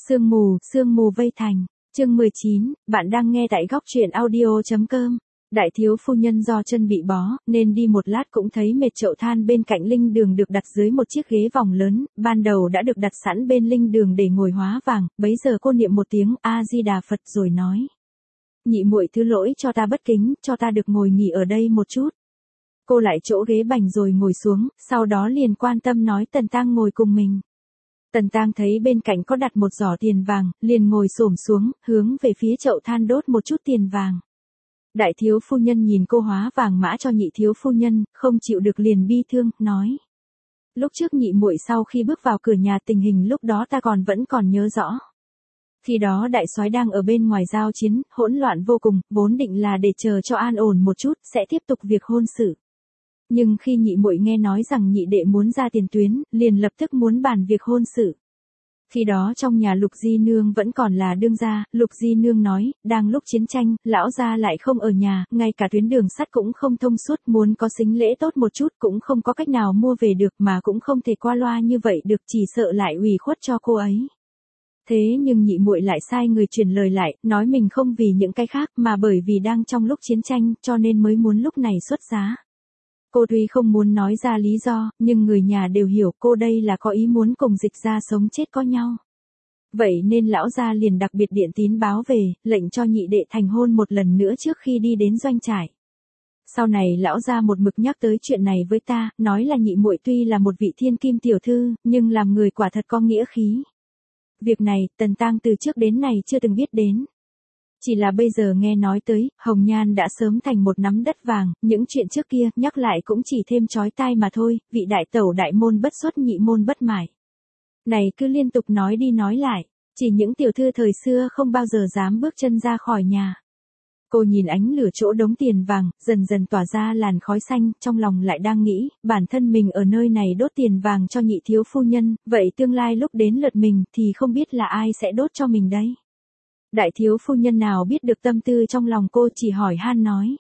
Sương mù vây thành, chương 19, bạn đang nghe tại góc truyện audio.com. Đại thiếu phu nhân do chân bị bó, nên đi một lát cũng thấy mệt. Chậu than bên cạnh linh đường được đặt dưới một chiếc ghế vòng lớn, ban đầu đã được đặt sẵn bên linh đường để ngồi hóa vàng, bấy giờ cô niệm một tiếng A-di-đà Phật rồi nói. Nhị muội thứ lỗi cho ta bất kính, cho ta được ngồi nghỉ ở đây một chút. Cô lại chỗ ghế bành rồi ngồi xuống, sau đó liền quan tâm nói Tần Tang ngồi cùng mình. Tần Tang thấy bên cạnh có đặt một giỏ tiền vàng, liền ngồi xổm xuống, hướng về phía chậu than đốt một chút tiền vàng. Đại thiếu phu nhân nhìn cô hóa vàng mã cho nhị thiếu phu nhân, không chịu được liền bi thương, nói. Lúc trước nhị muội sau khi bước vào cửa nhà tình hình lúc đó ta vẫn còn nhớ rõ. Khi đó đại soái đang ở bên ngoài giao chiến, hỗn loạn vô cùng, vốn định là để chờ cho an ổn một chút, sẽ tiếp tục việc hôn sự. Nhưng khi nhị muội nghe nói rằng nhị đệ muốn ra tiền tuyến, liền lập tức muốn bàn việc hôn sự. Khi đó trong nhà Lục Di Nương vẫn còn là đương gia, Lục Di Nương nói, đang lúc chiến tranh, lão gia lại không ở nhà, ngay cả tuyến đường sắt cũng không thông suốt, muốn có sính lễ tốt một chút cũng không có cách nào mua về được mà cũng không thể qua loa như vậy được, chỉ sợ lại ủy khuất cho cô ấy. Thế nhưng nhị muội lại sai người truyền lời lại, nói mình không vì những cái khác mà bởi vì đang trong lúc chiến tranh, cho nên mới muốn lúc này xuất giá. Cô tuy không muốn nói ra lý do, nhưng người nhà đều hiểu cô đây là có ý muốn cùng Dịch gia sống chết có nhau. Vậy nên lão gia liền đặc biệt điện tín báo về, lệnh cho nhị đệ thành hôn một lần nữa trước khi đi đến doanh trại. Sau này lão gia một mực nhắc tới chuyện này với ta, nói là nhị muội tuy là một vị thiên kim tiểu thư, nhưng làm người quả thật có nghĩa khí. Việc này, Tần Tang từ trước đến nay chưa từng biết đến. Chỉ là bây giờ nghe nói tới, Hồng Nhan đã sớm thành một nắm đất vàng, những chuyện trước kia, nhắc lại cũng chỉ thêm chói tai mà thôi, vị đại tẩu đại môn bất xuất nhị môn bất mải. Này cứ liên tục nói đi nói lại, chỉ những tiểu thư thời xưa không bao giờ dám bước chân ra khỏi nhà. Cô nhìn ánh lửa chỗ đống tiền vàng, dần dần tỏa ra làn khói xanh, trong lòng lại đang nghĩ, bản thân mình ở nơi này đốt tiền vàng cho nhị thiếu phu nhân, vậy tương lai lúc đến lượt mình thì không biết là ai sẽ đốt cho mình đấy. Đại thiếu phu nhân nào biết được tâm tư trong lòng cô, chỉ hỏi han nói.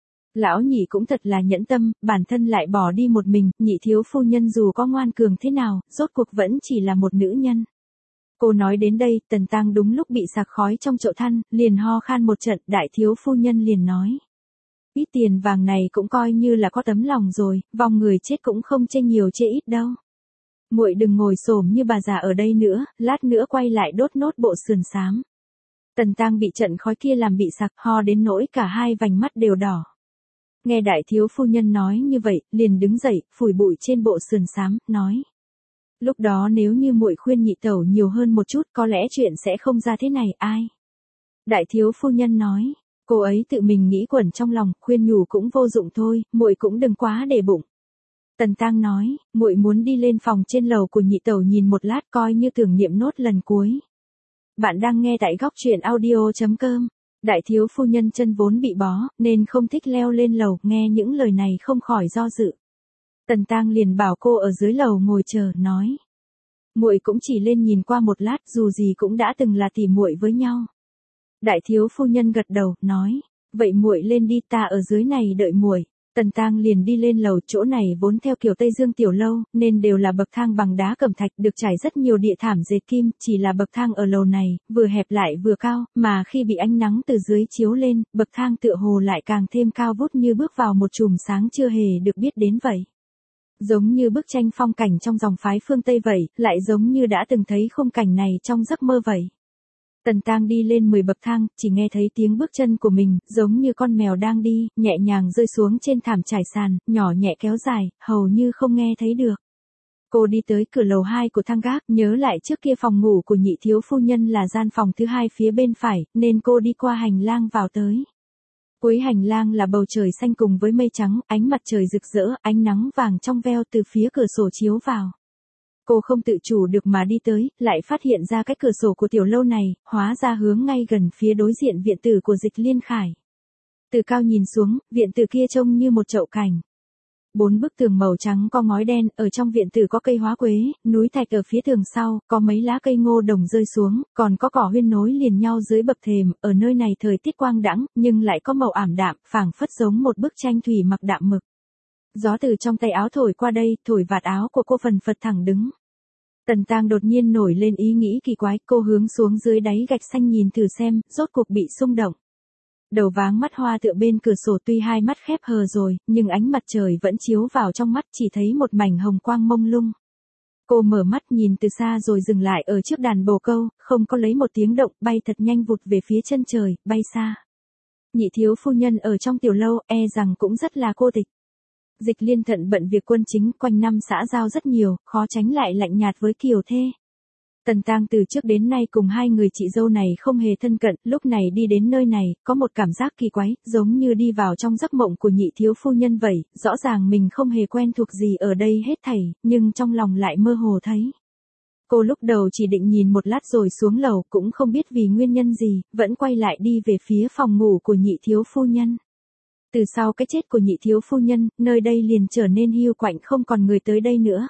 Lão nhị cũng thật là nhẫn tâm, bản thân lại bỏ đi một mình, nhị thiếu phu nhân dù có ngoan cường thế nào, rốt cuộc vẫn chỉ là một nữ nhân. Cô nói đến đây, Tần Tang đúng lúc bị sặc khói trong chậu than, liền ho khan một trận, đại thiếu phu nhân liền nói. Ít tiền vàng này cũng coi như là có tấm lòng rồi, vong người chết cũng không chê nhiều chê ít đâu. Muội đừng ngồi xổm như bà già ở đây nữa, lát nữa quay lại đốt nốt bộ sườn xám. Tần Tang bị trận khói kia làm bị sặc, ho đến nỗi cả hai vành mắt đều đỏ. Nghe đại thiếu phu nhân nói như vậy, liền đứng dậy, phủi bụi trên bộ sườn xám, nói. Lúc đó nếu như muội khuyên nhị tẩu nhiều hơn một chút, có lẽ chuyện sẽ không ra thế này, ai? Đại thiếu phu nhân nói, cô ấy tự mình nghĩ quẩn trong lòng, khuyên nhủ cũng vô dụng thôi, muội cũng đừng quá để bụng. Tần Tang nói, muội muốn đi lên phòng trên lầu của nhị tẩu nhìn một lát coi như tưởng niệm nốt lần cuối. Bạn đang nghe tại góc truyện audio.com. Đại thiếu phu nhân chân vốn bị bó, nên không thích leo lên lầu, nghe những lời này không khỏi do dự. Tần Tang liền bảo cô ở dưới lầu ngồi chờ, nói. Muội cũng chỉ lên nhìn qua một lát, dù gì cũng đã từng là tỉ muội với nhau. Đại thiếu phu nhân gật đầu, nói. Vậy muội lên đi, ta ở dưới này đợi muội. Tần Tang liền đi lên lầu, chỗ này vốn theo kiểu Tây Dương tiểu lâu, nên đều là bậc thang bằng đá cẩm thạch, được trải rất nhiều địa thảm dệt kim, chỉ là bậc thang ở lầu này, vừa hẹp lại vừa cao, mà khi bị ánh nắng từ dưới chiếu lên, bậc thang tựa hồ lại càng thêm cao vút như bước vào một chùm sáng chưa hề được biết đến vậy. Giống như bức tranh phong cảnh trong dòng phái phương Tây vậy, lại giống như đã từng thấy khung cảnh này trong giấc mơ vậy. Tần Tang đi lên 10 bậc thang, chỉ nghe thấy tiếng bước chân của mình, giống như con mèo đang đi, nhẹ nhàng rơi xuống trên thảm trải sàn, nhỏ nhẹ kéo dài, hầu như không nghe thấy được. Cô đi tới cửa lầu 2 của thang gác, nhớ lại trước kia phòng ngủ của nhị thiếu phu nhân là gian phòng thứ 2 phía bên phải, nên cô đi qua hành lang vào tới. Cuối hành lang là bầu trời xanh cùng với mây trắng, ánh mặt trời rực rỡ, ánh nắng vàng trong veo từ phía cửa sổ chiếu vào. Cô không tự chủ được mà đi tới, lại phát hiện ra cái cửa sổ của tiểu lâu này, hóa ra hướng ngay gần phía đối diện viện tử của Dịch Liên Khải. Từ cao nhìn xuống, viện tử kia trông như một chậu cảnh. 4 bức tường màu trắng có ngói đen, ở trong viện tử có cây hóa quế, núi thạch ở phía tường sau, có mấy lá cây ngô đồng rơi xuống, còn có cỏ huyên nối liền nhau dưới bậc thềm, ở nơi này thời tiết quang đãng, nhưng lại có màu ảm đạm, phảng phất giống một bức tranh thủy mặc đạm mực. Gió từ trong tay áo thổi qua đây, thổi vạt áo của cô phần phật thẳng đứng. Tần Tang đột nhiên nổi lên ý nghĩ kỳ quái, cô hướng xuống dưới đáy gạch xanh nhìn thử xem, rốt cuộc bị xung động. Đầu váng mắt hoa tựa bên cửa sổ, tuy hai mắt khép hờ rồi, nhưng ánh mặt trời vẫn chiếu vào trong mắt, chỉ thấy một mảnh hồng quang mông lung. Cô mở mắt nhìn từ xa rồi dừng lại ở trước đàn bồ câu, không có lấy một tiếng động, bay thật nhanh vụt về phía chân trời, bay xa. Nhị thiếu phu nhân ở trong tiểu lâu, e rằng cũng rất là cô tịch. Dịch Liên thận bận việc quân chính, quanh năm xã giao rất nhiều, khó tránh lại lạnh nhạt với Kiều Thê. Tần Tang từ trước đến nay cùng hai người chị dâu này không hề thân cận, lúc này đi đến nơi này, có một cảm giác kỳ quái, giống như đi vào trong giấc mộng của nhị thiếu phu nhân vậy, rõ ràng mình không hề quen thuộc gì ở đây hết thảy, nhưng trong lòng lại mơ hồ thấy. Cô lúc đầu chỉ định nhìn một lát rồi xuống lầu, cũng không biết vì nguyên nhân gì, vẫn quay lại đi về phía phòng ngủ của nhị thiếu phu nhân. Từ sau cái chết của nhị thiếu phu nhân, nơi đây liền trở nên hiu quạnh, không còn người tới đây nữa.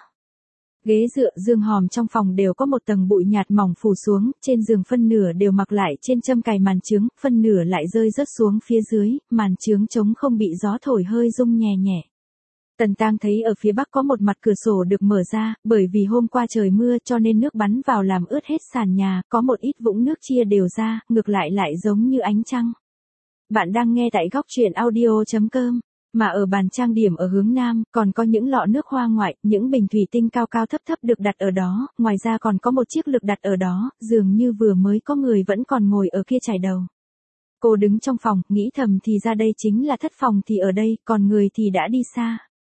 Ghế dựa, giường hòm trong phòng đều có một tầng bụi nhạt mỏng phủ xuống, trên giường phân nửa đều mặc lại trên châm cài màn chướng, phân nửa lại rơi rớt xuống phía dưới, màn chướng trống không bị gió thổi hơi rung nhẹ nhẹ. Tần Tang thấy ở phía bắc có một mặt cửa sổ được mở ra, bởi vì hôm qua trời mưa cho nên nước bắn vào làm ướt hết sàn nhà, có một ít vũng nước chia đều ra, ngược lại lại giống như ánh trăng. Bạn đang nghe tại góc truyện audio.com. Mà ở bàn trang điểm ở hướng nam, còn có những lọ nước hoa ngoại, những bình thủy tinh cao cao thấp thấp được đặt ở đó, ngoài ra còn có một chiếc lược đặt ở đó, dường như vừa mới có người vẫn còn ngồi ở kia chải đầu. Cô đứng trong phòng, nghĩ thầm thì ra đây chính là thất phòng thì ở đây, còn người thì đã đi xa.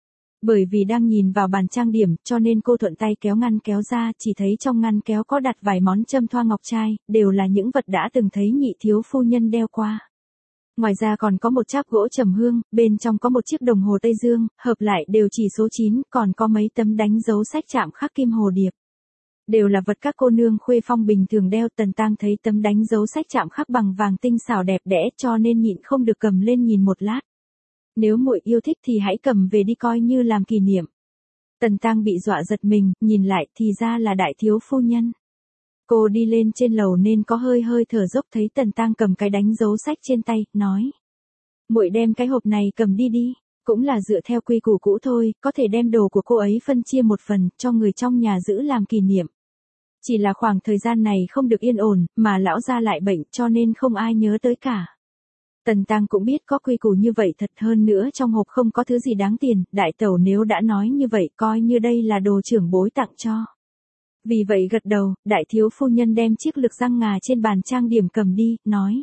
Bởi vì đang nhìn vào bàn trang điểm, cho nên cô thuận tay kéo ngăn kéo ra, chỉ thấy trong ngăn kéo có đặt vài món châm thoa ngọc trai, đều là những vật đã từng thấy nhị thiếu phu nhân đeo qua. Ngoài ra còn có một cháp gỗ trầm hương, bên trong có một chiếc đồng hồ Tây Dương, hợp lại đều chỉ số 9, còn có mấy tấm đánh dấu sách chạm khắc kim hồ điệp. Đều là vật các cô nương khuê phong bình thường đeo. Tần Tang thấy tấm đánh dấu sách chạm khắc bằng vàng tinh xảo đẹp đẽ cho nên nhịn không được cầm lên nhìn một lát. Nếu muội yêu thích thì hãy cầm về đi coi như làm kỷ niệm. Tần Tang bị dọa giật mình, nhìn lại thì ra là đại thiếu phu nhân. Cô đi lên trên lầu nên có hơi thở dốc, thấy Tần Tang cầm cái đánh dấu sách trên tay, nói. Muội đem cái hộp này cầm đi đi, cũng là dựa theo quy củ cũ thôi, có thể đem đồ của cô ấy phân chia một phần, cho người trong nhà giữ làm kỷ niệm. Chỉ là khoảng thời gian này không được yên ổn, mà lão gia lại bệnh cho nên không ai nhớ tới cả. Tần Tang cũng biết có quy củ như vậy thật, hơn nữa trong hộp không có thứ gì đáng tiền, đại tẩu nếu đã nói như vậy coi như đây là đồ trưởng bối tặng cho. Vì vậy gật đầu, đại thiếu phu nhân đem chiếc lược răng ngà trên bàn trang điểm cầm đi, nói.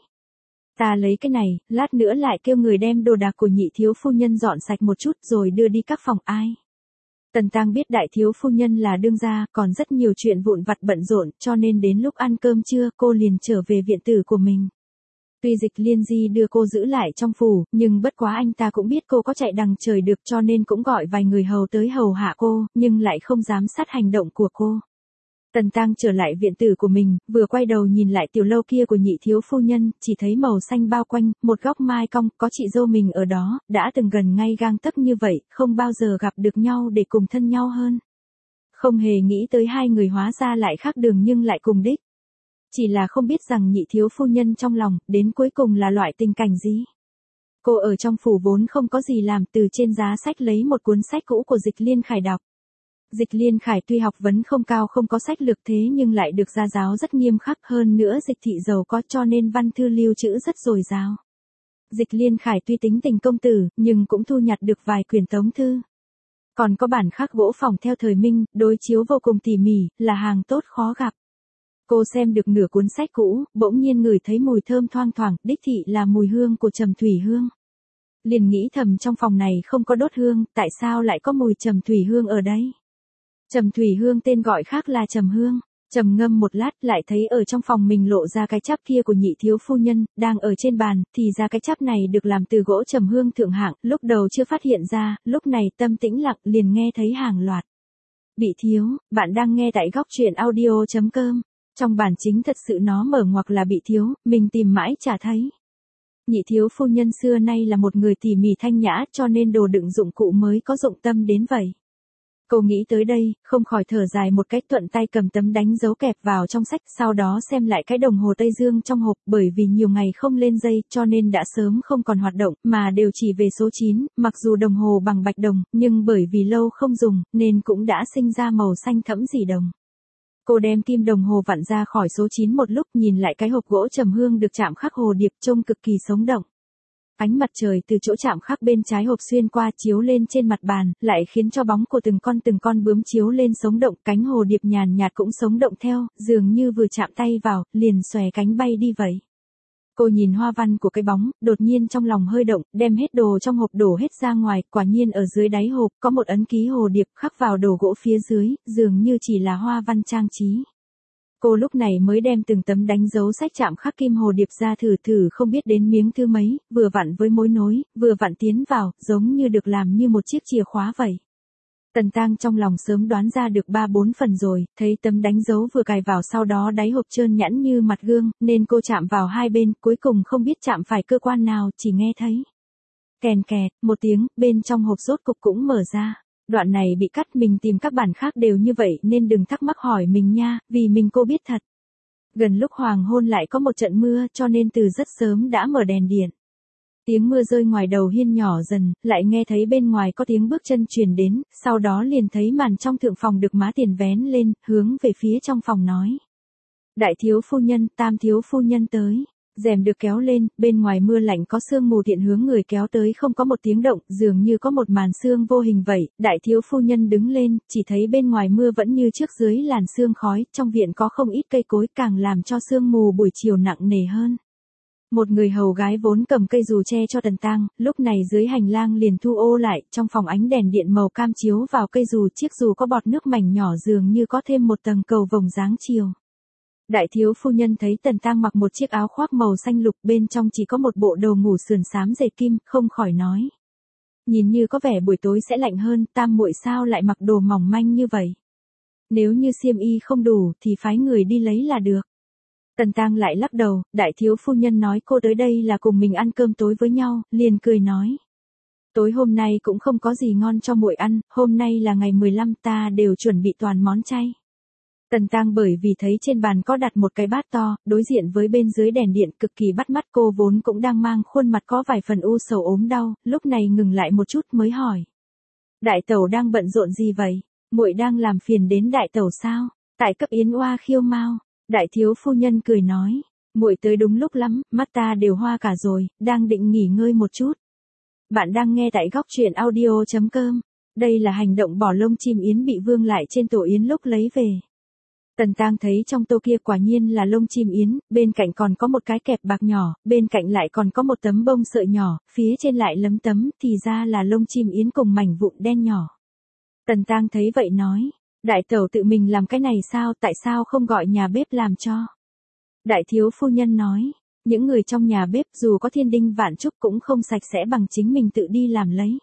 Ta lấy cái này, lát nữa lại kêu người đem đồ đạc của nhị thiếu phu nhân dọn sạch một chút rồi đưa đi các phòng ai. Tần Tang biết đại thiếu phu nhân là đương gia, còn rất nhiều chuyện vụn vặt bận rộn, cho nên đến lúc ăn cơm trưa cô liền trở về viện tử của mình. Tuy Dịch Liên Di đưa cô giữ lại trong phủ, nhưng bất quá anh ta cũng biết cô có chạy đằng trời được cho nên cũng gọi vài người hầu tới hầu hạ cô, nhưng lại không dám sát hành động của cô. Tần Tang trở lại viện tử của mình, vừa quay đầu nhìn lại tiểu lâu kia của nhị thiếu phu nhân, chỉ thấy màu xanh bao quanh, một góc mai cong, có chị dâu mình ở đó, đã từng gần ngay gang tấc như vậy, không bao giờ gặp được nhau để cùng thân nhau hơn. Không hề nghĩ tới hai người hóa ra lại khác đường nhưng lại cùng đích. Chỉ là không biết rằng nhị thiếu phu nhân trong lòng, đến cuối cùng là loại tình cảnh gì. Cô ở trong phủ vốn không có gì làm, từ trên giá sách lấy một cuốn sách cũ của Dịch Liên Khải đọc. Dịch Liên Khải tuy học vấn không cao, không có sách lược thế nhưng lại được gia giáo rất nghiêm khắc, hơn nữa Dịch thị giàu có cho nên văn thư lưu trữ rất dồi dào. Dịch Liên Khải tuy tính tình công tử, nhưng cũng thu nhặt được vài quyển tống thư. Còn có bản khắc gỗ phòng theo thời Minh, đối chiếu vô cùng tỉ mỉ, là hàng tốt khó gặp. Cô xem được nửa cuốn sách cũ, bỗng nhiên ngửi thấy mùi thơm thoang thoảng, đích thị là mùi hương của trầm thủy hương. Liền nghĩ thầm trong phòng này không có đốt hương, tại sao lại có mùi trầm thủy hương ở đây? Trầm thủy hương tên gọi khác là trầm hương. Trầm ngâm một lát lại thấy ở trong phòng mình lộ ra cái cháp kia của nhị thiếu phu nhân, đang ở trên bàn, thì ra cái cháp này được làm từ gỗ trầm hương thượng hạng, lúc đầu chưa phát hiện ra, lúc này tâm tĩnh lặng liền nghe thấy hàng loạt. Bị thiếu, bạn đang nghe tại góc truyện audio.com. Trong bản chính thật sự nó mở ngoặc là bị thiếu, mình tìm mãi chả thấy. Nhị thiếu phu nhân xưa nay là một người tỉ mỉ thanh nhã cho nên đồ đựng dụng cụ mới có dụng tâm đến vậy. Cô nghĩ tới đây, không khỏi thở dài một cách, thuận tay cầm tấm đánh dấu kẹp vào trong sách, sau đó xem lại cái đồng hồ Tây Dương trong hộp, bởi vì nhiều ngày không lên dây cho nên đã sớm không còn hoạt động, mà đều chỉ về số 9, mặc dù đồng hồ bằng bạch đồng, nhưng bởi vì lâu không dùng, nên cũng đã sinh ra màu xanh thẫm dị đồng. Cô đem kim đồng hồ vặn ra khỏi số 9 một lúc, nhìn lại cái hộp gỗ trầm hương được chạm khắc hồ điệp trông cực kỳ sống động. Ánh mặt trời từ chỗ chạm khắc bên trái hộp xuyên qua chiếu lên trên mặt bàn, lại khiến cho bóng của từng con bướm chiếu lên sống động, cánh hồ điệp nhàn nhạt cũng sống động theo, dường như vừa chạm tay vào, liền xòe cánh bay đi vậy. Cô nhìn hoa văn của cái bóng, đột nhiên trong lòng hơi động, đem hết đồ trong hộp đổ hết ra ngoài, quả nhiên ở dưới đáy hộp có một ấn ký hồ điệp khắc vào đồ gỗ phía dưới, dường như chỉ là hoa văn trang trí. Cô lúc này mới đem từng tấm đánh dấu sách chạm khắc kim hồ điệp ra thử không biết đến miếng thứ mấy, vừa vặn với mối nối, vừa vặn tiến vào, giống như được làm như một chiếc chìa khóa vậy. Tần Tang trong lòng sớm đoán ra được 3-4 phần rồi, thấy tấm đánh dấu vừa cài vào sau đó đáy hộp trơn nhẵn như mặt gương, nên cô chạm vào hai bên, cuối cùng không biết chạm phải cơ quan nào, chỉ nghe thấy kèn kẹt, một tiếng, bên trong hộp rốt cục cũng mở ra. Đoạn này bị cắt, mình tìm các bản khác đều như vậy nên đừng thắc mắc hỏi mình nha, vì mình cô biết thật. Gần lúc hoàng hôn lại có một trận mưa cho nên từ rất sớm đã mở đèn điện. Tiếng mưa rơi ngoài đầu hiên nhỏ dần, lại nghe thấy bên ngoài có tiếng bước chân truyền đến, sau đó liền thấy màn trong thượng phòng được má tiền vén lên, hướng về phía trong phòng nói. Đại thiếu phu nhân, tam thiếu phu nhân tới. Rèm được kéo lên, bên ngoài mưa lạnh có sương mù tiện hướng người kéo tới không có một tiếng động, dường như có một màn sương vô hình vậy. Đại thiếu phu nhân đứng lên, chỉ thấy bên ngoài mưa vẫn như trước dưới làn sương khói, trong viện có không ít cây cối càng làm cho sương mù buổi chiều nặng nề hơn. Một người hầu gái vốn cầm cây dù che cho Tần Tang, lúc này dưới hành lang liền thu ô lại, trong phòng ánh đèn điện màu cam chiếu vào cây dù, chiếc dù có bọt nước mảnh nhỏ dường như có thêm một tầng cầu vồng dáng chiều. Đại thiếu phu nhân thấy Tần Tang mặc một chiếc áo khoác màu xanh lục, bên trong chỉ có một bộ đồ ngủ sườn xám dệt kim, không khỏi nói. Nhìn như có vẻ buổi tối sẽ lạnh hơn, tam muội sao lại mặc đồ mỏng manh như vậy? Nếu như xiêm y không đủ thì phái người đi lấy là được. Tần Tang lại lắc đầu, đại thiếu phu nhân nói cô tới đây là cùng mình ăn cơm tối với nhau, liền cười nói. Tối hôm nay cũng không có gì ngon cho muội ăn, hôm nay là ngày 15 ta đều chuẩn bị toàn món chay. Tần Tang bởi vì thấy trên bàn có đặt một cái bát to, đối diện với bên dưới đèn điện cực kỳ bắt mắt, cô vốn cũng đang mang khuôn mặt có vài phần u sầu ốm đau, lúc này ngừng lại một chút mới hỏi. Đại tẩu đang bận rộn gì vậy? Muội đang làm phiền đến đại tẩu sao? Tại cấp yến oa khiêu mao. Đại thiếu phu nhân cười nói. Muội tới đúng lúc lắm, mắt ta đều hoa cả rồi, đang định nghỉ ngơi một chút. Bạn đang nghe tại góc truyện audio.com. Đây là hành động bỏ lông chim yến bị vương lại trên tổ yến lúc lấy về. Tần Tang thấy trong tô kia quả nhiên là lông chim yến, bên cạnh còn có một cái kẹp bạc nhỏ, bên cạnh lại còn có một tấm bông sợi nhỏ, phía trên lại lấm tấm, thì ra là lông chim yến cùng mảnh vụn đen nhỏ. Tần Tang thấy vậy nói, đại tẩu tự mình làm cái này sao, tại sao không gọi nhà bếp làm cho? Đại thiếu phu nhân nói, những người trong nhà bếp dù có thiên đinh vạn trúc cũng không sạch sẽ bằng chính mình tự đi làm lấy.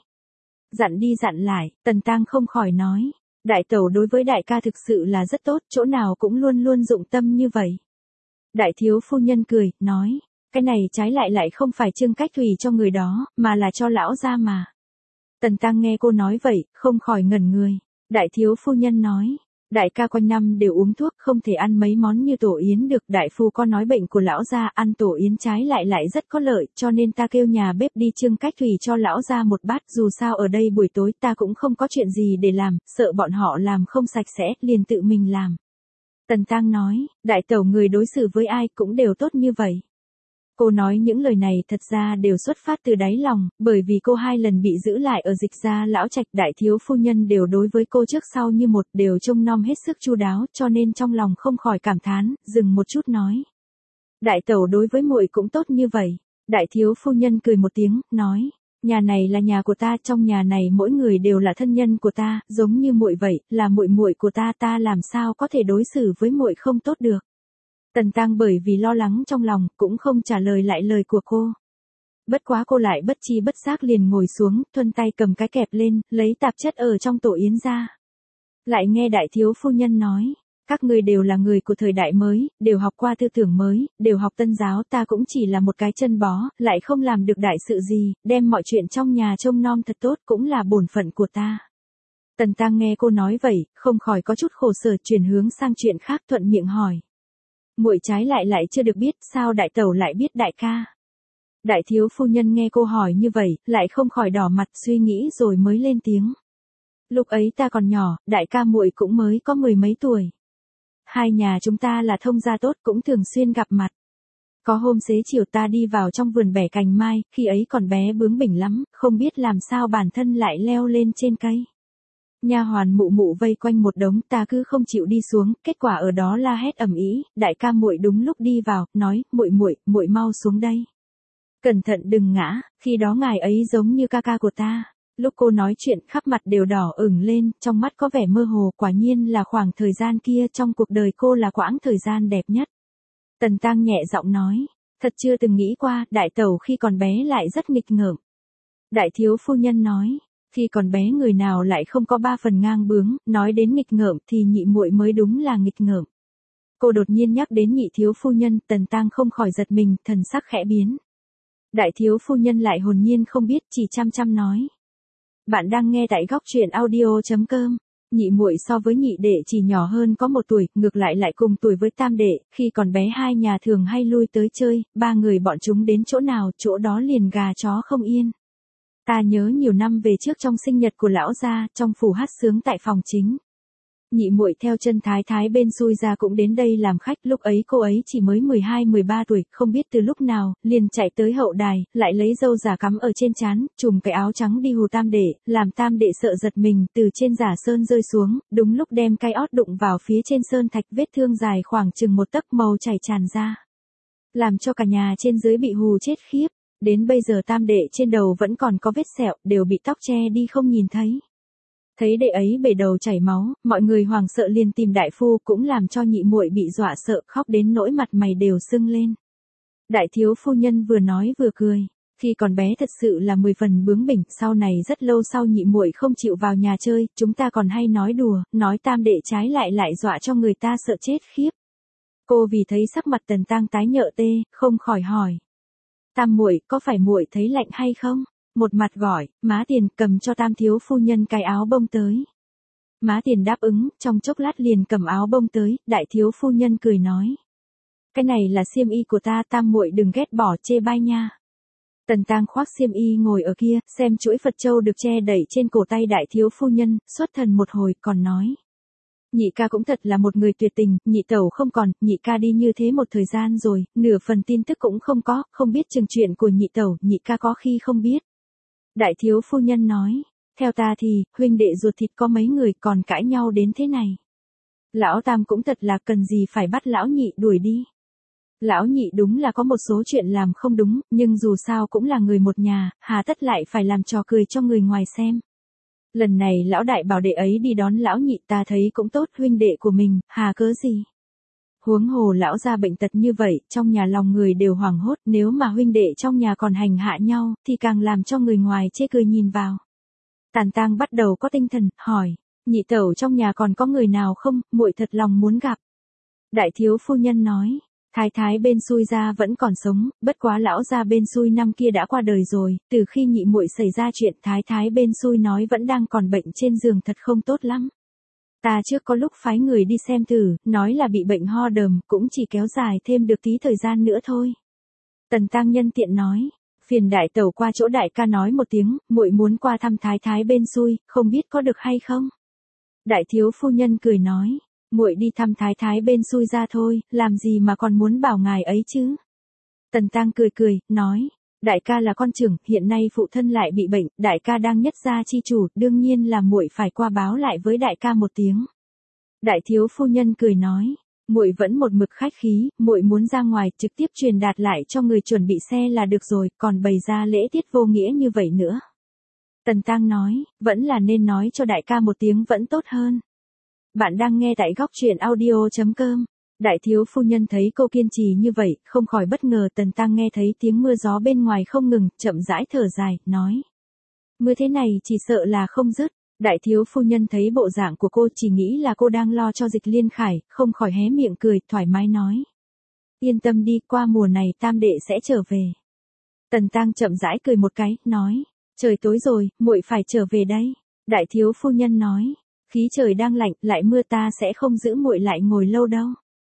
Dặn đi dặn lại, Tần Tang không khỏi nói. Đại tẩu đối với đại ca thực sự là rất tốt, chỗ nào cũng luôn luôn dụng tâm như vậy. Đại thiếu phu nhân cười, nói, cái này trái lại không phải trưng cách thủy cho người đó, mà là cho lão gia mà. Tần Tang nghe cô nói vậy, không khỏi ngẩn người. Đại thiếu phu nhân nói, đại ca quanh năm đều uống thuốc, không thể ăn mấy món như tổ yến được. Đại phu có nói bệnh của lão gia ăn tổ yến trái lại rất có lợi, cho nên ta kêu nhà bếp đi trưng cách thủy cho lão gia một bát. Dù sao ở đây buổi tối ta cũng không có chuyện gì để làm, sợ bọn họ làm không sạch sẽ, liền tự mình làm. Tần Tang nói, đại tẩu người đối xử với ai cũng đều tốt như vậy. Cô nói những lời này thật ra đều xuất phát từ đáy lòng, bởi vì cô 2 lần bị giữ lại ở Dịch gia lão trạch, đại thiếu phu nhân đều đối với cô trước sau như một, đều trông nom hết sức chu đáo, cho nên trong lòng không khỏi cảm thán, dừng một chút nói. Đại tẩu đối với muội cũng tốt như vậy. Đại thiếu phu nhân cười một tiếng, nói, nhà này là nhà của ta, trong nhà này mỗi người đều là thân nhân của ta, giống như muội vậy, là muội muội của ta, ta làm sao có thể đối xử với muội không tốt được. Tần Tang bởi vì lo lắng trong lòng, cũng không trả lời lại lời của cô. Bất quá cô lại bất chi bất giác liền ngồi xuống, thuận tay cầm cái kẹp lên, lấy tạp chất ở trong tổ yến ra. Lại nghe đại thiếu phu nhân nói, các ngươi đều là người của thời đại mới, đều học qua tư tưởng mới, đều học tân giáo, ta cũng chỉ là một cái chân bó, lại không làm được đại sự gì, đem mọi chuyện trong nhà trông nom thật tốt cũng là bổn phận của ta. Tần Tang nghe cô nói vậy, không khỏi có chút khổ sở, chuyển hướng sang chuyện khác, thuận miệng hỏi. Muội trái lại chưa được biết, sao đại tẩu lại biết đại ca? Đại thiếu phu nhân nghe cô hỏi như vậy, lại không khỏi đỏ mặt, suy nghĩ rồi mới lên tiếng. Lúc ấy ta còn nhỏ, đại ca muội cũng mới có 10 mấy tuổi. Hai nhà chúng ta là thông gia tốt cũng thường xuyên gặp mặt. Có hôm xế chiều ta đi vào trong vườn bẻ cành mai, khi ấy còn bé bướng bỉnh lắm, không biết làm sao bản thân lại leo lên trên cây. Nha hoàn mụ mụ vây quanh một đống, ta cứ không chịu đi xuống, kết quả ở đó la hét ầm ĩ, đại ca muội đúng lúc đi vào, nói, muội mau xuống đây. Cẩn thận đừng ngã, khi đó ngài ấy giống như ca ca của ta. Lúc cô nói chuyện khắp mặt đều đỏ ửng lên, trong mắt có vẻ mơ hồ, quả nhiên là khoảng thời gian kia trong cuộc đời cô là quãng thời gian đẹp nhất. Tần Tăng nhẹ giọng nói, thật chưa từng nghĩ qua, đại tẩu khi còn bé lại rất nghịch ngợm. Đại thiếu phu nhân nói, khi còn bé người nào lại không có ba phần ngang bướng, nói đến nghịch ngợm thì nhị muội mới đúng là nghịch ngợm. Cô đột nhiên nhắc đến nhị thiếu phu nhân, Tần Tăng không khỏi giật mình, thần sắc khẽ biến. Đại thiếu phu nhân lại hồn nhiên không biết, chỉ chăm chăm nói. Bạn đang nghe tại góc truyện audio.com. Nhị muội so với nhị đệ chỉ nhỏ hơn có 1 tuổi, ngược lại cùng tuổi với tam đệ, khi còn bé hai nhà thường hay lui tới chơi, ba người bọn chúng đến chỗ nào, chỗ đó liền gà chó không yên. Ta nhớ nhiều năm về trước trong sinh nhật của lão gia, trong phủ hát sướng tại phòng chính. Nhị muội theo chân thái thái bên xui ra cũng đến đây làm khách, lúc ấy cô ấy chỉ mới 12-13 tuổi, không biết từ lúc nào, liền chạy tới hậu đài, lại lấy râu giả cắm ở trên trán, trùm cái áo trắng đi hù tam đệ, làm tam đệ sợ giật mình, từ trên giả sơn rơi xuống, đúng lúc đem cái ót đụng vào phía trên sơn thạch, vết thương dài khoảng chừng 1 tấc màu chảy tràn ra. Làm cho cả nhà trên dưới bị hù chết khiếp, đến bây giờ tam đệ trên đầu vẫn còn có vết sẹo, đều bị tóc che đi không nhìn thấy. Thấy đệ ấy bể đầu chảy máu, mọi người hoảng sợ liền tìm đại phu, cũng làm cho nhị muội bị dọa sợ, khóc đến nỗi mặt mày đều sưng lên. Đại thiếu phu nhân vừa nói vừa cười, khi còn bé thật sự là 10 phần bướng bỉnh, sau này rất lâu sau nhị muội không chịu vào nhà chơi, chúng ta còn hay nói đùa, nói tam đệ trái lại dọa cho người ta sợ chết khiếp. Cô vì thấy sắc mặt Tần Tăng tái nhợt tê, không khỏi hỏi. Tam muội, có phải muội thấy lạnh hay không? Một mặt gọi, má Tiền cầm cho tam thiếu phu nhân cái áo bông tới. Má Tiền đáp ứng, trong chốc lát liền cầm áo bông tới, đại thiếu phu nhân cười nói. Cái này là xiêm y của ta, tam muội đừng ghét bỏ chê bai nha. Tần Tăng khoác xiêm y ngồi ở kia, xem chuỗi Phật châu được che đẩy trên cổ tay đại thiếu phu nhân, xuất thần một hồi, còn nói. Nhị ca cũng thật là một người tuyệt tình, nhị tẩu không còn, nhị ca đi như thế một thời gian rồi, nửa phần tin tức cũng không có, không biết chừng chuyện của nhị tẩu, nhị ca có khi không biết. Đại thiếu phu nhân nói, theo ta thì, huynh đệ ruột thịt có mấy người còn cãi nhau đến thế này. Lão tam cũng thật là cần gì phải bắt lão nhị đuổi đi. Lão nhị đúng là có một số chuyện làm không đúng, nhưng dù sao cũng là người một nhà, hà tất lại phải làm trò cười cho người ngoài xem. Lần này lão đại bảo đệ ấy đi đón lão nhị, ta thấy cũng tốt, huynh đệ của mình, hà cớ gì. Huống hồ lão ra bệnh tật như vậy, trong nhà lòng người đều hoảng hốt, nếu mà huynh đệ trong nhà còn hành hạ nhau, thì càng làm cho người ngoài chê cười nhìn vào. Tần Tăng bắt đầu có tinh thần, hỏi, nhị tẩu trong nhà còn có người nào không, muội thật lòng muốn gặp. Đại thiếu phu nhân nói, thái thái bên xui ra vẫn còn sống, bất quá lão ra bên xui năm kia đã qua đời rồi, từ khi nhị muội xảy ra chuyện thái thái bên xui nói vẫn đang còn bệnh trên giường, thật không tốt lắm. Ta trước có lúc phái người đi xem thử, nói là bị bệnh ho đờm, cũng chỉ kéo dài thêm được tí thời gian nữa thôi. Tần Tăng nhân tiện nói, phiền đại tẩu qua chỗ đại ca nói một tiếng, muội muốn qua thăm thái thái bên xui, không biết có được hay không. Đại thiếu phu nhân cười nói, muội đi thăm thái thái bên xui ra thôi, làm gì mà còn muốn bảo ngài ấy chứ. Tần Tăng cười, nói, đại ca là con trưởng, hiện nay phụ thân lại bị bệnh, đại ca đang nhất gia chi chủ, đương nhiên là muội phải qua báo lại với đại ca một tiếng. Đại thiếu phu nhân cười nói, muội vẫn một mực khách khí, muội muốn ra ngoài trực tiếp truyền đạt lại cho người chuẩn bị xe là được rồi, còn bày ra lễ tiết vô nghĩa như vậy nữa. Tần Tăng nói, vẫn là nên nói cho đại ca một tiếng vẫn tốt hơn. Bạn đang nghe tại góc truyện audio.com. Đại thiếu phu nhân thấy cô kiên trì như vậy, không khỏi bất ngờ. Tần Tăng nghe thấy tiếng mưa gió bên ngoài không ngừng, chậm rãi thở dài, nói. Mưa thế này chỉ sợ là không dứt. Đại thiếu phu nhân thấy bộ dạng của cô chỉ nghĩ là cô đang lo cho Dịch Liên Khải, không khỏi hé miệng cười, thoải mái nói. Yên tâm đi, qua mùa này tam đệ sẽ trở về. Tần Tăng chậm rãi cười một cái, nói. Trời tối rồi, muội phải trở về đây. Đại thiếu phu nhân nói. Khí trời đang lạnh, lại mưa ta sẽ không giữ muội lại ngồi lâu đâu.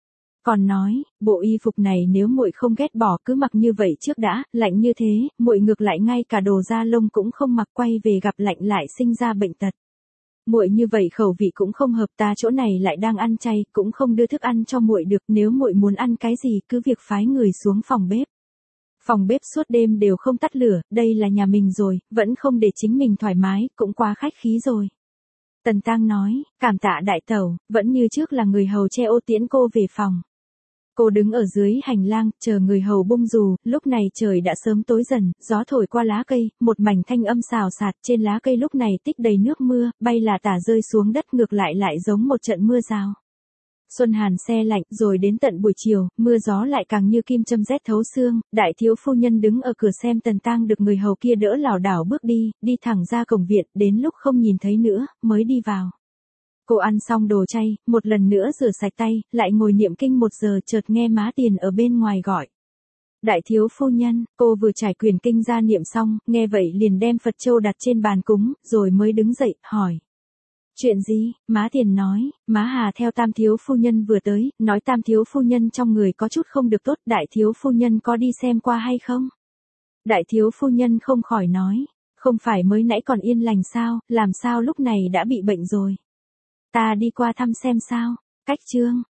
Còn nói, bộ y phục này nếu muội không ghét bỏ cứ mặc như vậy trước đã, lạnh như thế, muội ngược lại ngay cả đồ da lông cũng không mặc, quay về gặp lạnh lại sinh ra bệnh tật. Muội như vậy khẩu vị cũng không hợp, ta chỗ này lại đang ăn chay, cũng không đưa thức ăn cho muội được, nếu muội muốn ăn cái gì cứ việc phái người xuống phòng bếp. Phòng bếp suốt đêm đều không tắt lửa, đây là nhà mình rồi, vẫn không để chính mình thoải mái, cũng quá khách khí rồi. Tần Tăng nói, cảm tạ đại tẩu, vẫn như trước là người hầu che ô tiễn cô về phòng. Cô đứng ở dưới hành lang, chờ người hầu bung dù, lúc này trời đã sớm tối dần, gió thổi qua lá cây, một mảnh thanh âm xào xạc, trên lá cây lúc này tích đầy nước mưa, bay là tả rơi xuống đất, ngược lại lại giống một trận mưa rào. Xuân hàn se lạnh, rồi đến tận buổi chiều, mưa gió lại càng như kim châm rét thấu xương, đại thiếu phu nhân đứng ở cửa xem Tần Tăng được người hầu kia đỡ lảo đảo bước đi thẳng ra cổng viện, đến lúc không nhìn thấy nữa, mới đi vào. Cô ăn xong đồ chay, một lần nữa rửa sạch tay, lại ngồi niệm kinh 1 giờ, chợt nghe má Tiền ở bên ngoài gọi. Đại thiếu phu nhân, cô vừa trải quyển kinh ra niệm xong, nghe vậy liền đem Phật châu đặt trên bàn cúng, rồi mới đứng dậy, hỏi. Chuyện gì? Má Tiền nói, má Hà theo Tam thiếu phu nhân vừa tới, nói Tam thiếu phu nhân trong người có chút không được tốt, đại thiếu phu nhân có đi xem qua hay không? Đại thiếu phu nhân không khỏi nói, không phải mới nãy còn yên lành sao, làm sao lúc này đã bị bệnh rồi? Ta đi qua thăm xem sao? Cách chương